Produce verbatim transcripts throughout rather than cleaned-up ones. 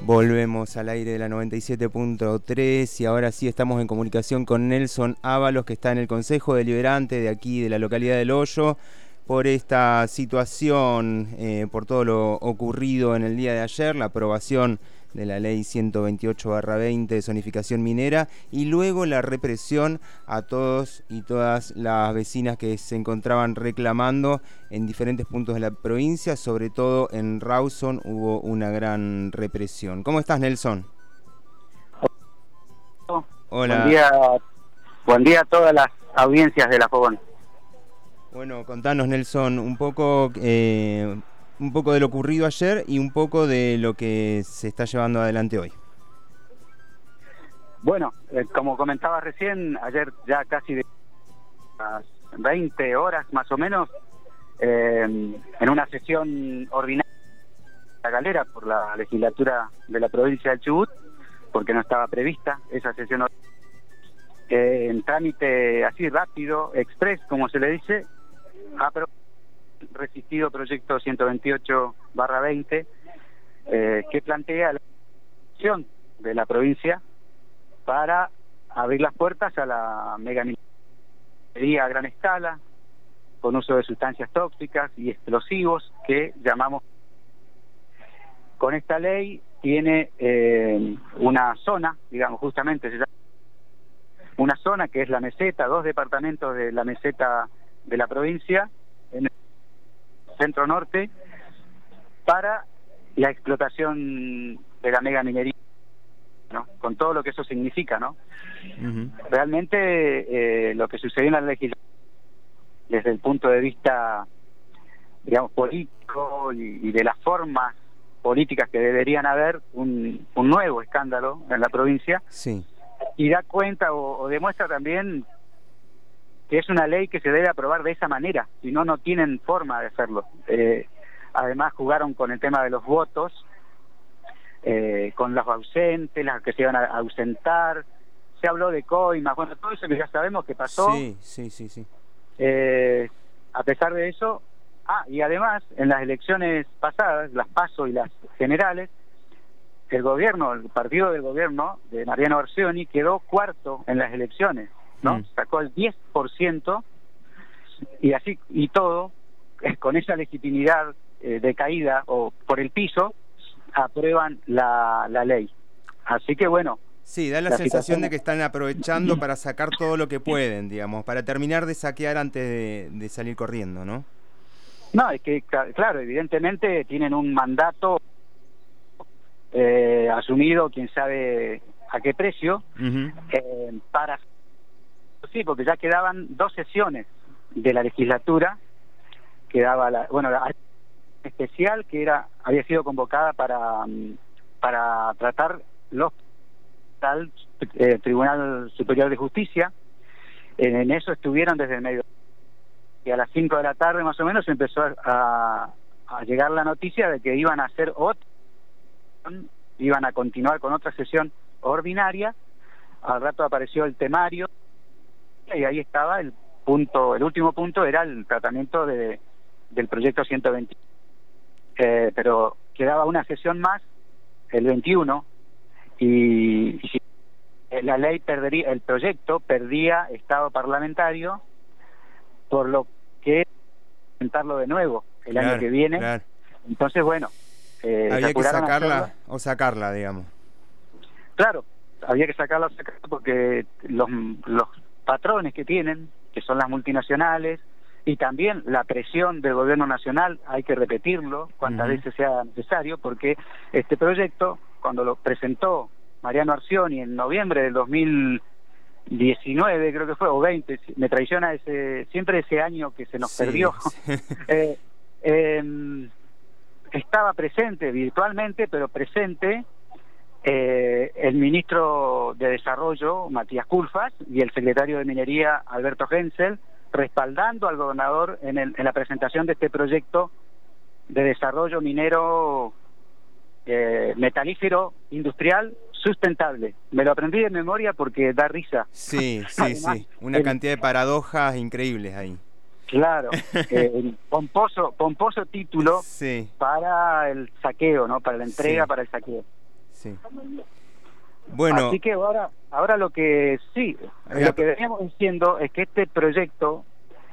Volvemos al aire de la noventa y siete punto tres y ahora sí estamos en comunicación con Nelson Ábalos, que está en el Consejo Deliberante de aquí, de la localidad del Hoyo, por esta situación, eh, por todo lo ocurrido en el día de ayer, la aprobación de la ley ciento veintiocho barra veinte de zonificación minera y luego la represión a todos y todas las vecinas que se encontraban reclamando en diferentes puntos de la provincia, sobre todo en Rawson hubo una gran represión. ¿Cómo estás, Nelson? Hola. Buen día, buen día a todas las audiencias de La Fogón. Bueno, contanos, Nelson, un poco... Eh, un poco de lo ocurrido ayer y un poco de lo que se está llevando adelante hoy. Bueno, eh, como comentaba recién, ayer ya casi de las veinte horas más o menos, eh, en una sesión ordinaria de la Galera por la legislatura de la provincia del Chubut, porque no estaba prevista esa sesión eh, en trámite así rápido, express, como se le dice, aprobó resistido proyecto ciento veintiocho barra veinte eh, que plantea la acción de la provincia para abrir las puertas a la megaminería a gran escala con uso de sustancias tóxicas y explosivos que llamamos. Con esta ley tiene eh, una zona, digamos justamente se llama una zona que es la meseta, dos departamentos de la meseta de la provincia en centro norte para la explotación de la mega minería, ¿no? Con todo lo que eso significa, ¿no? Uh-huh. Realmente eh, lo que sucedió en la legislación desde el punto de vista, digamos, político y, y de las formas políticas que deberían haber, un, un nuevo escándalo en la provincia, sí. Y da cuenta o, o demuestra también que es una ley que se debe aprobar de esa manera, si no, no tienen forma de hacerlo. Eh, además jugaron con el tema de los votos, eh, con los ausentes, las que se iban a ausentar, se habló de coimas, bueno, todo eso que ya sabemos que pasó. Sí, sí, sí, sí. Eh, a pesar de eso, ah, y además, en las elecciones pasadas, las PASO y las generales, el gobierno, el partido del gobierno de Mariano Arcioni quedó cuarto en las elecciones, ¿no? Mm. Sacó el diez por ciento y así y todo, con esa legitimidad eh, decaída o por el piso, aprueban la, la ley. Así que bueno. Sí, da la, la sensación situación... de que están aprovechando para sacar todo lo que pueden, digamos, para terminar de saquear antes de, de salir corriendo, ¿no? No, es que, claro, evidentemente tienen un mandato eh, asumido, quién sabe a qué precio, uh-huh. eh, para... Sí, porque ya quedaban dos sesiones de la legislatura, quedaba la, bueno, la especial que era había sido convocada para para tratar los tal eh, Tribunal Superior de Justicia. En, en eso estuvieron desde el medio y a las cinco de la tarde más o menos empezó a, a llegar la noticia de que iban a hacer otra, iban a continuar con otra sesión ordinaria. Al rato apareció el temario y ahí estaba el punto, el último punto era el tratamiento de del proyecto ciento veinte, eh, pero quedaba una sesión más el veintiuno y, y si la ley perdería, el proyecto perdía estado parlamentario, por lo que presentarlo de nuevo el claro, año que viene. Claro. Entonces bueno, eh, había que sacarla o sacarla, digamos. Claro, había que sacarla o sacarla porque los los patrones que tienen, que son las multinacionales, y también la presión del gobierno nacional, hay que repetirlo cuantas uh-huh. veces sea necesario, porque este proyecto, cuando lo presentó Mariano Arcioni en noviembre del dos mil diecinueve, creo que fue, o veinte, me traiciona ese siempre ese año que se nos sí, perdió, sí. eh, eh, estaba presente virtualmente, pero presente Eh, el ministro de Desarrollo, Matías Culfas, y el secretario de Minería, Alberto Hensel, respaldando al gobernador en, el, en la presentación de este proyecto de desarrollo minero eh, metalífero industrial sustentable. Me lo aprendí de memoria porque da risa. Sí, sí, Además, sí. Una el, cantidad de paradojas increíbles ahí. Claro, eh, el pomposo, pomposo título sí. para el saqueo, ¿no? Para la entrega, sí. para el saqueo. Sí. Bueno. Así que ahora, ahora lo que sí, eh, lo que veníamos diciendo es que este proyecto,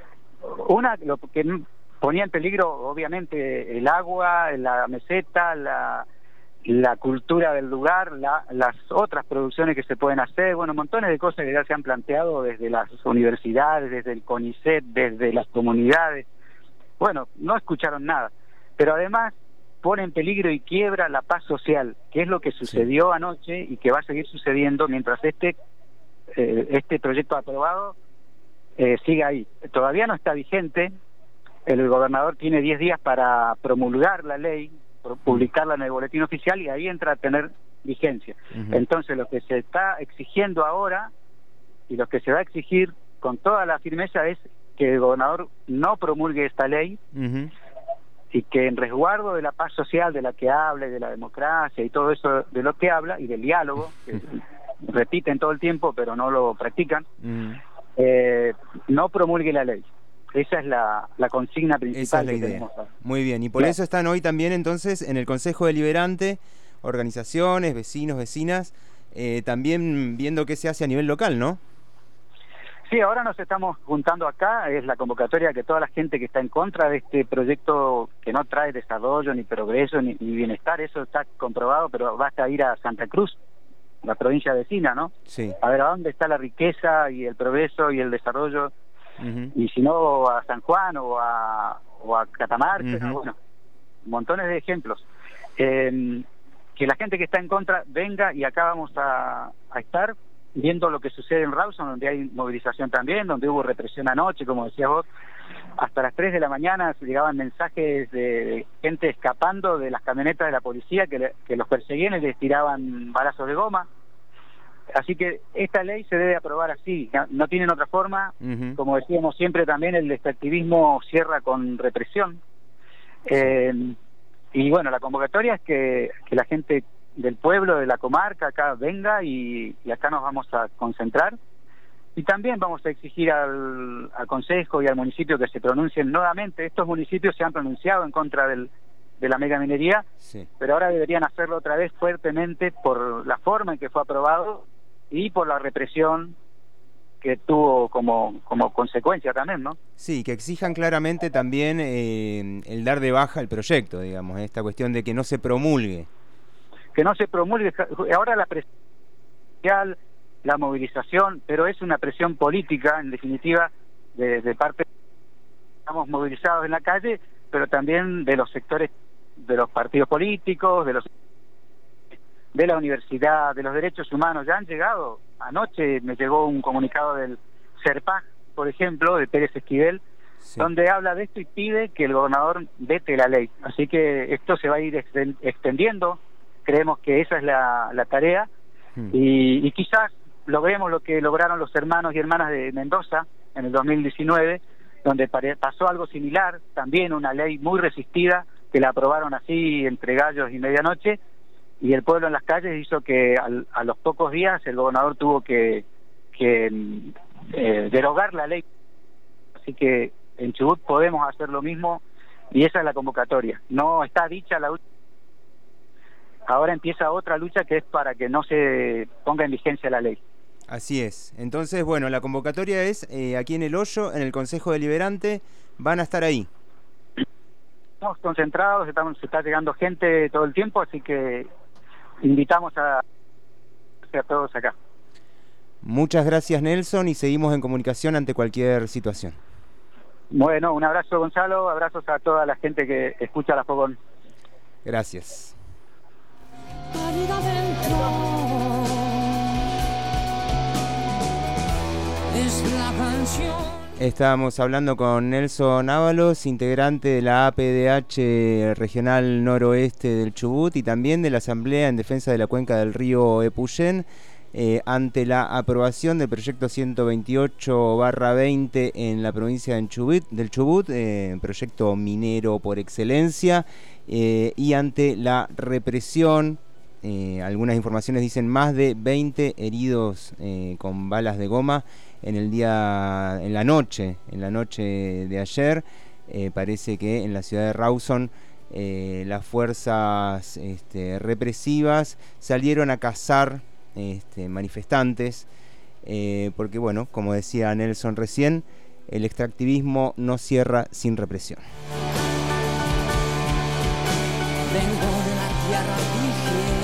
una, lo que ponía en peligro obviamente el agua, la meseta, la, la cultura del lugar, la, las otras producciones que se pueden hacer, bueno, montones de cosas que ya se han planteado desde las universidades, desde el CONICET, desde las comunidades. Bueno, no escucharon nada, pero además pone en peligro y quiebra la paz social, que es lo que sucedió sí. anoche y que va a seguir sucediendo mientras este eh, este proyecto aprobado eh, siga ahí. Todavía no está vigente, el gobernador tiene diez días para promulgar la ley, publicarla en el boletín oficial y ahí entra a tener vigencia. Uh-huh. Entonces lo que se está exigiendo ahora y lo que se va a exigir con toda la firmeza es que el gobernador no promulgue esta ley, uh-huh. y que en resguardo de la paz social de la que habla y de la democracia y todo eso de lo que habla y del diálogo, que repiten todo el tiempo pero no lo practican, uh-huh. eh, no promulgue la ley. Esa es la, la consigna principal. Esa es la que idea. Tenemos ahora. Muy bien, y por Bien. Eso están hoy también entonces en el Consejo Deliberante, organizaciones, vecinos, vecinas, eh, también viendo qué se hace a nivel local, ¿no? Sí, ahora nos estamos juntando acá, es la convocatoria que toda la gente que está en contra de este proyecto que no trae desarrollo, ni progreso, ni, ni bienestar, eso está comprobado, pero basta ir a Santa Cruz, la provincia vecina, ¿no? Sí. A ver a dónde está la riqueza y el progreso y el desarrollo, uh-huh. y si no a San Juan o a, o a Catamarca, uh-huh. bueno, montones de ejemplos. Eh, que la gente que está en contra venga y acá vamos a, a estar viendo lo que sucede en Rawson, donde hay movilización también, donde hubo represión anoche, como decías vos, hasta las tres de la mañana llegaban mensajes de gente escapando de las camionetas de la policía que, le, que los perseguían y les tiraban balazos de goma. Así que esta ley se debe aprobar así, no, no tienen otra forma. Uh-huh. Como decíamos siempre también, el extractivismo cierra con represión. Eh, y bueno, la convocatoria es que, que la gente del pueblo, de la comarca, acá venga y, y acá nos vamos a concentrar. Y también vamos a exigir al, al Consejo y al municipio que se pronuncien nuevamente. Estos municipios se han pronunciado en contra del, de la megaminería, sí. pero ahora deberían hacerlo otra vez fuertemente por la forma en que fue aprobado y por la represión que tuvo como, como consecuencia también, ¿no? Sí, que exijan claramente también eh, el dar de baja el proyecto, digamos, esta cuestión de que no se promulgue. Que no se promulgue, ahora la presión social, la movilización, pero es una presión política, en definitiva, de, de parte, estamos movilizados en la calle, pero también de los sectores, de los partidos políticos, de los de la universidad, de los derechos humanos. Ya han llegado, anoche me llegó un comunicado del CERPAG, por ejemplo, de Pérez Esquivel, sí. donde habla de esto y pide que el gobernador vete la ley. Así que esto se va a ir extendiendo. Creemos que esa es la, la tarea, hmm. y, y quizás logremos lo que lograron los hermanos y hermanas de Mendoza en el dos mil diecinueve, donde pasó algo similar, también una ley muy resistida, que la aprobaron así entre gallos y medianoche, y el pueblo en las calles hizo que al, a los pocos días el gobernador tuvo que, que eh, derogar la ley. Así que en Chubut podemos hacer lo mismo, y esa es la convocatoria. No está dicha la última. Ahora empieza otra lucha que es para que no se ponga en vigencia la ley. Así es. Entonces, bueno, la convocatoria es eh, aquí en El Hoyo, en el Consejo Deliberante, van a estar ahí. Estamos concentrados, estamos, se está llegando gente todo el tiempo, así que invitamos a, a todos acá. Muchas gracias, Nelson, y seguimos en comunicación ante cualquier situación. Bueno, un abrazo, Gonzalo, abrazos a toda la gente que escucha La Fogón. Gracias. Estábamos hablando con Nelson Ábalos, integrante de la A P D H Regional Noroeste del Chubut y también de la Asamblea en Defensa de la Cuenca del Río Epuyén, eh, ante la aprobación del proyecto ciento veintiocho barra veinte en la provincia de Chubut, del Chubut, eh, proyecto minero por excelencia, eh, y ante la represión. Eh, algunas informaciones dicen más de veinte heridos eh, con balas de goma en el día, en la noche, en la noche de ayer. Eh, parece que en la ciudad de Rawson eh, las fuerzas este, represivas salieron a cazar este, manifestantes, eh, porque bueno, como decía Nelson recién, el extractivismo no cierra sin represión. Vengo de la tierra virgen